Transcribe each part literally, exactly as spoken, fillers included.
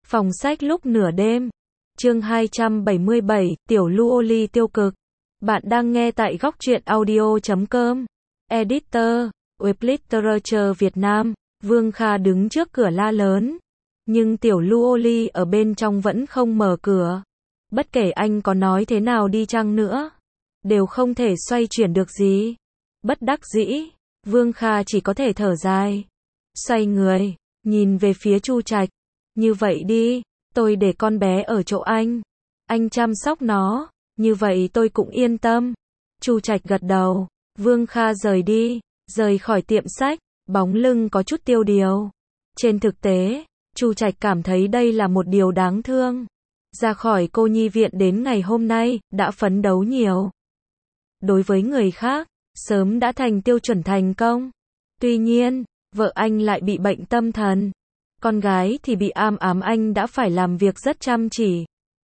Phòng sách lúc nửa đêm. Chương hai trăm bảy mươi bảy, Tiểu Luoli tiêu cực. Bạn đang nghe tại góc truyện audio chấm com. Editor, Web Literature Việt Nam. Vương Kha đứng trước cửa la lớn. Nhưng Tiểu Luoli ở bên trong vẫn không mở cửa. Bất kể anh có nói thế nào đi chăng nữa, đều không thể xoay chuyển được gì. Bất đắc dĩ, Vương Kha chỉ có thể thở dài. Xoay người, nhìn về phía Chu Trạch. Như vậy đi, tôi để con bé ở chỗ anh. Anh chăm sóc nó, như vậy tôi cũng yên tâm. Chu Trạch gật đầu. Vương Kha rời đi, rời khỏi tiệm sách, bóng lưng có chút tiêu điều. Trên thực tế, Chu Trạch cảm thấy đây là một điều đáng thương. Ra khỏi cô nhi viện đến ngày hôm nay, đã phấn đấu nhiều. Đối với người khác, sớm đã thành tiêu chuẩn thành công. Tuy nhiên, vợ anh lại bị bệnh tâm thần. Con gái thì bị am ám anh đã phải làm việc rất chăm chỉ.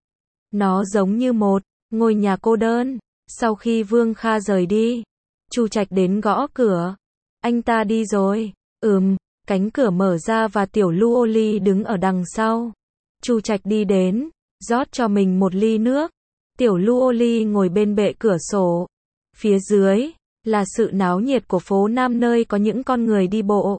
Nó giống như một ngôi nhà cô đơn. Sau khi Vương Kha rời đi, Chu Trạch đến gõ cửa. Anh ta đi rồi. Ừm, cánh cửa mở ra và Tiểu Luoli đứng ở đằng sau. Chu Trạch đi đến, rót cho mình một ly nước. Tiểu Luoli ngồi bên bệ cửa sổ. Phía dưới là sự náo nhiệt của phố Nam nơi có những con người đi bộ.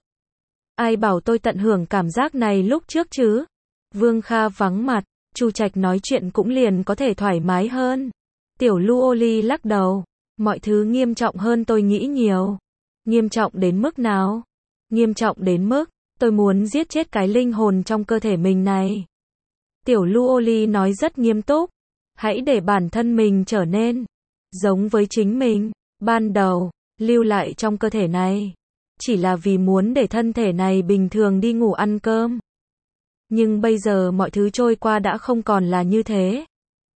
Ai bảo tôi tận hưởng cảm giác này lúc trước chứ? Vương Kha vắng mặt, Chu Trạch nói chuyện cũng liền có thể thoải mái hơn. Tiểu Luoli lắc đầu, mọi thứ nghiêm trọng hơn tôi nghĩ nhiều. Nghiêm trọng đến mức nào? Nghiêm trọng đến mức tôi muốn giết chết cái linh hồn trong cơ thể mình này. Tiểu Luoli nói rất nghiêm túc, hãy để bản thân mình trở nên giống với chính mình. Ban đầu, lưu lại trong cơ thể này chỉ là vì muốn để thân thể này bình thường đi ngủ ăn cơm. Nhưng bây giờ mọi thứ trôi qua đã không còn là như thế.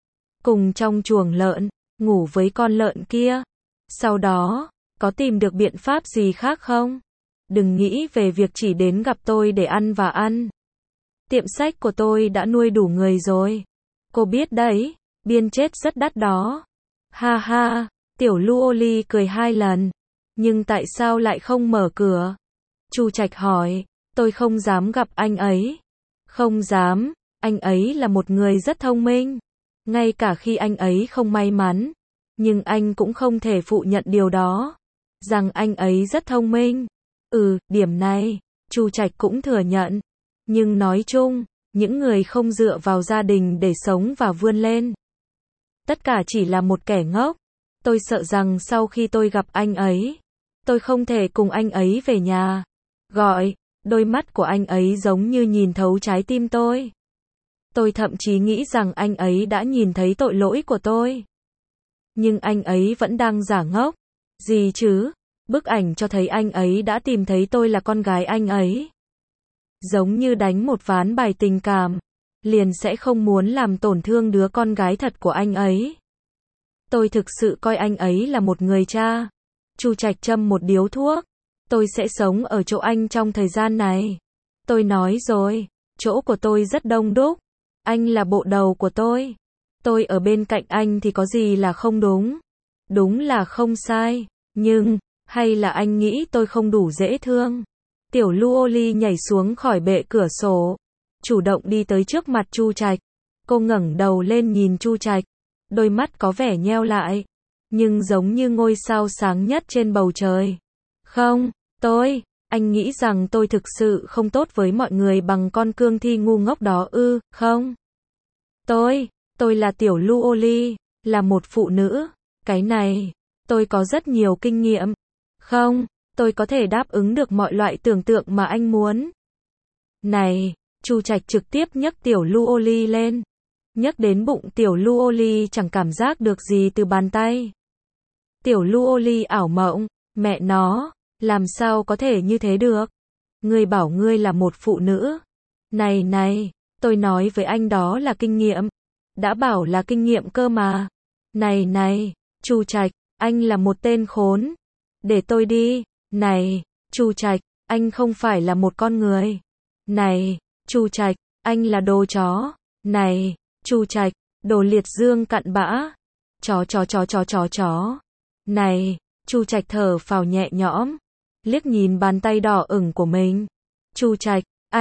Cùng trong chuồng lợn, ngủ với con lợn kia. Sau đó, có tìm được biện pháp gì khác không? Đừng nghĩ về việc chỉ đến gặp tôi để ăn và ăn. Tiệm sách của tôi đã nuôi đủ người rồi. Cô biết đấy, biên chết rất đắt đó. Ha ha, Tiểu Luoli cười hai lần. Nhưng tại sao lại không mở cửa? Chu Trạch hỏi, tôi không dám gặp anh ấy. Không dám, anh ấy là một người rất thông minh. Ngay cả khi anh ấy không may mắn, nhưng anh cũng không thể phủ nhận điều đó. Rằng anh ấy rất thông minh. Ừ, điểm này, Chu Trạch cũng thừa nhận. Nhưng nói chung, những người không dựa vào gia đình để sống và vươn lên, tất cả chỉ là một kẻ ngốc. Tôi sợ rằng sau khi tôi gặp anh ấy, tôi không thể cùng anh ấy về nhà. Gọi, đôi mắt của anh ấy giống như nhìn thấu trái tim tôi. Tôi thậm chí nghĩ rằng anh ấy đã nhìn thấy tội lỗi của tôi. Nhưng anh ấy vẫn đang giả ngốc. Gì chứ? Bức ảnh cho thấy anh ấy đã tìm thấy tôi là con gái anh ấy. Giống như đánh một ván bài tình cảm, liền sẽ không muốn làm tổn thương đứa con gái thật của anh ấy. Tôi thực sự coi anh ấy là một người cha. Chu Trạch châm một điếu thuốc. Tôi sẽ sống ở chỗ anh trong thời gian này. Tôi nói rồi, chỗ của tôi rất đông đúc. Anh là bộ đầu của tôi. Tôi ở bên cạnh anh thì có gì là không đúng? Đúng là không sai. Nhưng, hay là anh nghĩ tôi không đủ dễ thương? Tiểu Luoli nhảy xuống khỏi bệ cửa sổ, chủ động đi tới trước mặt Chu Trạch. Cô ngẩng đầu lên nhìn Chu Trạch. Đôi mắt có vẻ nheo lại, nhưng giống như ngôi sao sáng nhất trên bầu trời. Không, tôi, anh nghĩ rằng tôi thực sự không tốt với mọi người bằng con cương thi ngu ngốc đó ư, không? Tôi, tôi là Tiểu Luoli, là một phụ nữ. Cái này, tôi có rất nhiều kinh nghiệm. Không, tôi có thể đáp ứng được mọi loại tưởng tượng mà anh muốn. Này, Chu Trạch trực tiếp nhấc Tiểu Luoli lên. Nhấc đến bụng Tiểu Luoli chẳng cảm giác được gì từ bàn tay. Tiểu Luoli ảo mộng, mẹ nó, làm sao có thể như thế được? Ngươi bảo ngươi là một phụ nữ. Này này, tôi nói với anh đó là kinh nghiệm. Đã bảo là kinh nghiệm cơ mà. Này này, Chu Trạch, anh là một tên khốn. Để tôi đi. Này, Chu Trạch, anh không phải là một con người. Này, Chu Trạch, anh là đồ chó. Này, Chu Trạch, đồ liệt dương cặn bã. Chó chó chó chó chó chó. Này, Chu Trạch thở phào nhẹ nhõm, liếc nhìn bàn tay đỏ ửng của mình. Chu Trạch, anh,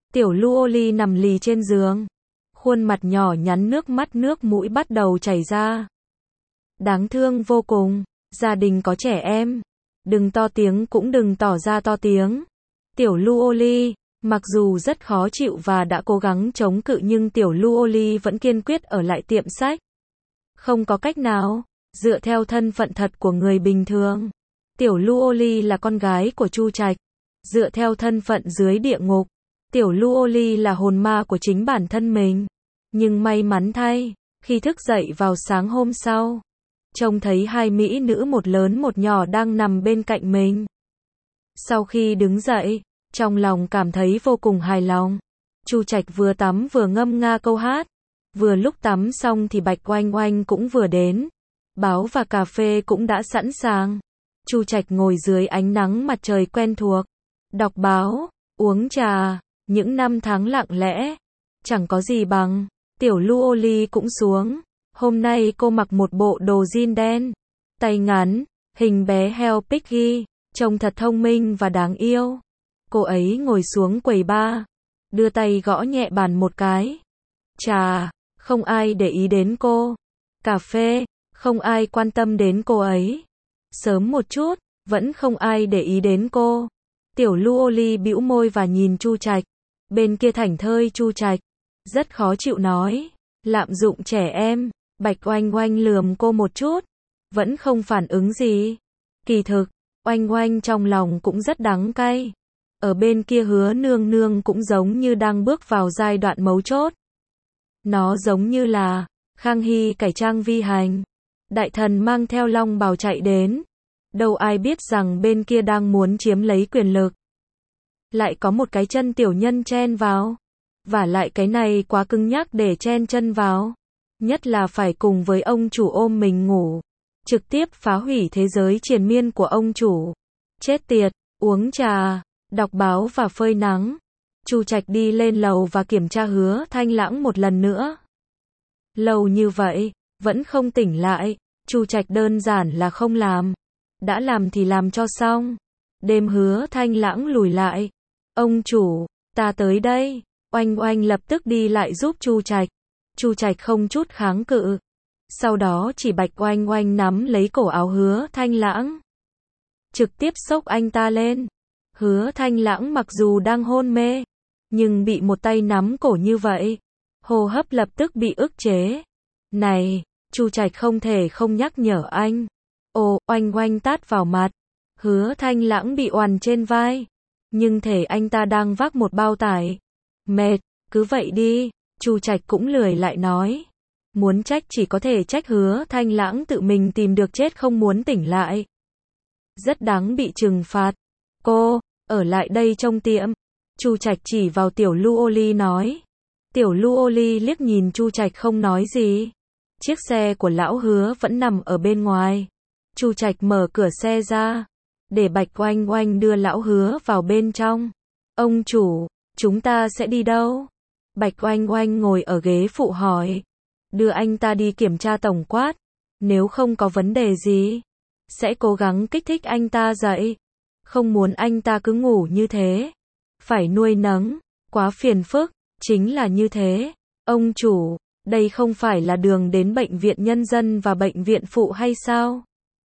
Tiểu Luoli nằm lì trên giường. Khuôn mặt nhỏ nhắn, nước mắt nước mũi bắt đầu chảy ra. Đáng thương vô cùng. Gia đình có trẻ em. Đừng to tiếng, cũng đừng tỏ ra to tiếng. Tiểu Luoli, mặc dù rất khó chịu và đã cố gắng chống cự nhưng Tiểu Luoli vẫn kiên quyết ở lại tiệm sách. Không có cách nào, dựa theo thân phận thật của người bình thường. Tiểu Luoli là con gái của Chu Trạch. Dựa theo thân phận dưới địa ngục, Tiểu Luoli là hồn ma của chính bản thân mình. Nhưng may mắn thay, khi thức dậy vào sáng hôm sau, trông thấy hai mỹ nữ, một lớn một nhỏ đang nằm bên cạnh mình. Sau khi đứng dậy, trong lòng cảm thấy vô cùng hài lòng. Chu Trạch vừa tắm vừa ngâm nga câu hát. Vừa lúc tắm xong thì Bạch Oanh Oanh cũng vừa đến. Báo và cà phê cũng đã sẵn sàng. Chu Trạch ngồi dưới ánh nắng mặt trời quen thuộc, đọc báo, uống trà, những năm tháng lặng lẽ, chẳng có gì bằng. Tiểu Luoli cũng xuống. Hôm nay cô mặc một bộ đồ jean đen, tay ngắn, hình bé heo Piggy, trông thật thông minh và đáng yêu. Cô ấy ngồi xuống quầy bar, đưa tay gõ nhẹ bàn một cái. Trà, không ai để ý đến cô. Cà phê, không ai quan tâm đến cô ấy. Sớm một chút, vẫn không ai để ý đến cô. Tiểu Luoli bĩu môi và nhìn Chu Trạch. Bên kia thảnh thơi Chu Trạch, rất khó chịu nói, lạm dụng trẻ em. Bạch Oanh Oanh lườm cô một chút, vẫn không phản ứng gì. Kỳ thực, Oanh Oanh trong lòng cũng rất đắng cay. Ở bên kia Hứa Nương Nương cũng giống như đang bước vào giai đoạn mấu chốt. Nó giống như là Khang Hy cải trang vi hành. Đại thần mang theo long bào chạy đến. Đâu ai biết rằng bên kia đang muốn chiếm lấy quyền lực. Lại có một cái chân tiểu nhân chen vào. Vả lại cái này quá cứng nhắc để chen chân vào. Nhất là phải cùng với ông chủ ôm mình ngủ. Trực tiếp phá hủy thế giới triền miên của ông chủ. Chết tiệt, uống trà, đọc báo và phơi nắng. Chu Trạch đi lên lầu và kiểm tra Hứa Thanh Lãng một lần nữa. Lâu như vậy, vẫn không tỉnh lại. Chu Trạch đơn giản là không làm. Đã làm thì làm cho xong. Đêm Hứa Thanh Lãng lùi lại. Ông chủ, ta tới đây. Oanh Oanh lập tức đi lại giúp Chu Trạch. Chu Trạch không chút kháng cự. Sau đó chỉ Bạch Oanh Oanh nắm lấy cổ áo Hứa Thanh Lãng. Trực tiếp xốc anh ta lên. Hứa Thanh Lãng mặc dù đang hôn mê, nhưng bị một tay nắm cổ như vậy, hô hấp lập tức bị ức chế. Này, Chu Trạch không thể không nhắc nhở anh. Ồ, Oanh Oanh tát vào mặt. Hứa Thanh Lãng bị oằn trên vai. Nhưng thể anh ta đang vác một bao tải. Mệt, cứ vậy đi. Chu Trạch cũng lười lại nói. Muốn trách chỉ có thể trách Hứa Thanh Lãng tự mình tìm được chết không muốn tỉnh lại. Rất đáng bị trừng phạt. Cô, ở lại đây trong tiệm. Chu Trạch chỉ vào Tiểu Luoli nói. Tiểu Luoli liếc nhìn Chu Trạch không nói gì. Chiếc xe của lão Hứa vẫn nằm ở bên ngoài. Chu Trạch mở cửa xe ra, để Bạch Oanh Oanh đưa lão Hứa vào bên trong. Ông chủ, chúng ta sẽ đi đâu? Bạch Oanh Oanh ngồi ở ghế phụ hỏi. Đưa anh ta đi kiểm tra tổng quát. Nếu không có vấn đề gì, sẽ cố gắng kích thích anh ta dậy. Không muốn anh ta cứ ngủ như thế. Phải nuôi nấng, quá phiền phức. Chính là như thế. Ông chủ, đây không phải là đường đến bệnh viện nhân dân và bệnh viện phụ hay sao?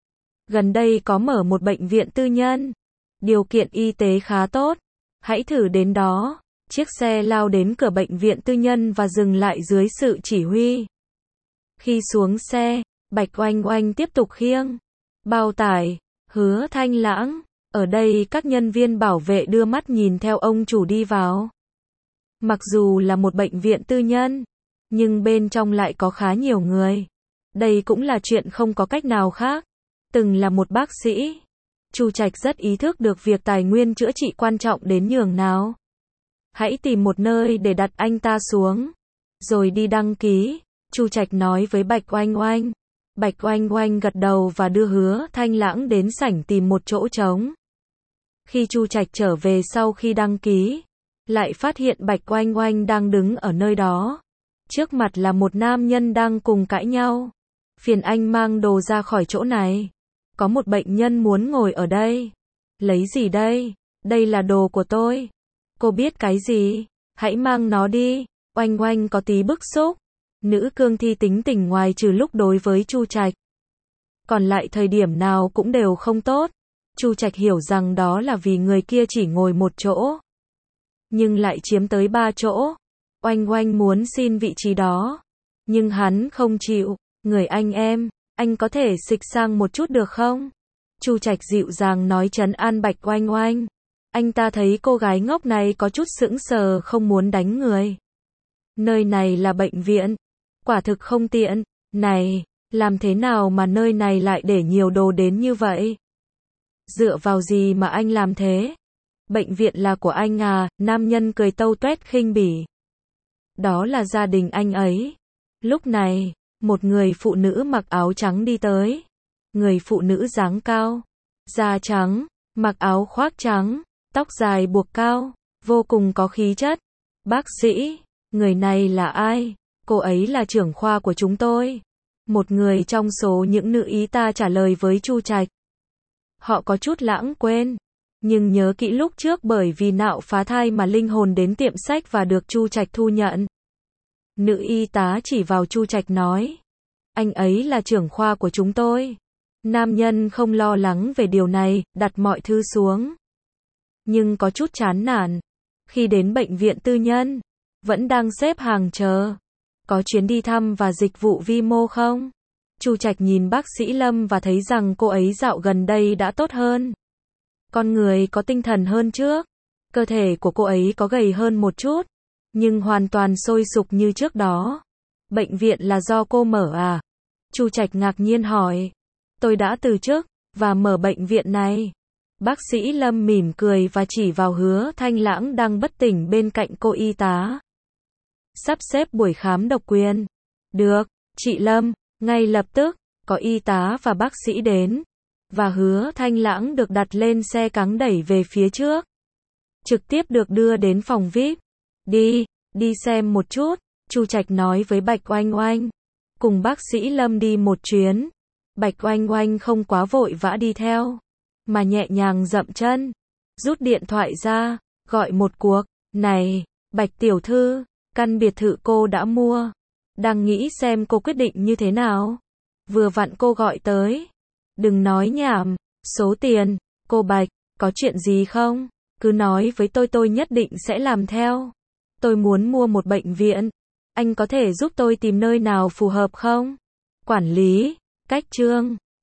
Gần đây có mở một bệnh viện tư nhân. Điều kiện y tế khá tốt. Hãy thử đến đó. Chiếc xe lao đến cửa bệnh viện tư nhân và dừng lại dưới sự chỉ huy. Khi xuống xe, Bạch Oanh Oanh tiếp tục khiêng bao tải. Hứa Thanh Lãng. Ở đây các nhân viên bảo vệ đưa mắt nhìn theo ông chủ đi vào. Mặc dù là một bệnh viện tư nhân, nhưng bên trong lại có khá nhiều người. Đây cũng là chuyện không có cách nào khác. Từng là một bác sĩ, Chu Trạch rất ý thức được việc tài nguyên chữa trị quan trọng đến nhường nào. Hãy tìm một nơi để đặt anh ta xuống, rồi đi đăng ký. Chu Trạch nói với Bạch Oanh Oanh. Bạch Oanh Oanh gật đầu và đưa Hứa Thanh Lãng đến sảnh tìm một chỗ trống. Khi Chu Trạch trở về sau khi đăng ký, lại phát hiện Bạch Oanh Oanh đang đứng ở nơi đó. Trước mặt là một nam nhân đang cùng cãi nhau. Phiền anh mang đồ ra khỏi chỗ này. Có một bệnh nhân muốn ngồi ở đây. Lấy gì đây? Đây là đồ của tôi. Cô biết cái gì? Hãy mang nó đi. Oanh Oanh có tí bức xúc. Nữ cương thi tính tình ngoài trừ lúc đối với Chu Trạch, còn lại thời điểm nào cũng đều không tốt. Chu Trạch hiểu rằng đó là vì người kia chỉ ngồi một chỗ, nhưng lại chiếm tới ba chỗ. Oanh Oanh muốn xin vị trí đó, nhưng hắn không chịu. Người anh em, anh có thể xịch sang một chút được không? Chu Trạch dịu dàng nói trấn an Bạch Oanh Oanh. Anh ta thấy cô gái ngốc này có chút sững sờ không muốn đánh người. Nơi này là bệnh viện, quả thực không tiện. Này, làm thế nào mà nơi này lại để nhiều đồ đến như vậy? Dựa vào gì mà anh làm thế? Bệnh viện là của anh à? Nam nhân cười tâu tuét khinh bỉ. Đó là gia đình anh ấy. Lúc này, một người phụ nữ mặc áo trắng đi tới. Người phụ nữ dáng cao, da trắng, mặc áo khoác trắng, tóc dài buộc cao, vô cùng có khí chất. Bác sĩ, người này là ai? Cô ấy là trưởng khoa của chúng tôi. Một người trong số những nữ y tá trả lời với Chu Trạch. Họ có chút lãng quên, nhưng nhớ kỹ lúc trước bởi vì nạo phá thai mà linh hồn đến tiệm sách và được Chu Trạch thu nhận. Nữ y tá chỉ vào Chu Trạch nói, anh ấy là trưởng khoa của chúng tôi. Nam nhân không lo lắng về điều này, đặt mọi thứ xuống. Nhưng có chút chán nản. Khi đến bệnh viện tư nhân, vẫn đang xếp hàng chờ. Có chuyến đi thăm và dịch vụ vi mô không? Chu Trạch nhìn bác sĩ Lâm và thấy rằng cô ấy dạo gần đây đã tốt hơn. Con người có tinh thần hơn trước. Cơ thể của cô ấy có gầy hơn một chút, nhưng hoàn toàn sôi sục như trước đó. Bệnh viện là do cô mở à? Chu Trạch ngạc nhiên hỏi. Tôi đã từ chức và mở bệnh viện này. Bác sĩ Lâm mỉm cười và chỉ vào Hứa Thanh Lãng đang bất tỉnh bên cạnh cô y tá. Sắp xếp buổi khám độc quyền. Được, chị Lâm. Ngay lập tức, có y tá và bác sĩ đến, và Hứa Thanh Lãng được đặt lên xe cáng đẩy về phía trước. Trực tiếp được đưa đến phòng vi ai pi. Đi, đi xem một chút, Chu Trạch nói với Bạch Oanh Oanh. Cùng bác sĩ Lâm đi một chuyến. Bạch Oanh Oanh không quá vội vã đi theo, mà nhẹ nhàng dậm chân, rút điện thoại ra, gọi một cuộc. Này, Bạch tiểu thư, căn biệt thự cô đã mua. Đang nghĩ xem cô quyết định như thế nào. Vừa vặn cô gọi tới. Đừng nói nhảm, số tiền, cô Bạch, có chuyện gì không? Cứ nói với tôi tôi nhất định sẽ làm theo. Tôi muốn mua một bệnh viện. Anh có thể giúp tôi tìm nơi nào phù hợp không? Quản lý, cách trương.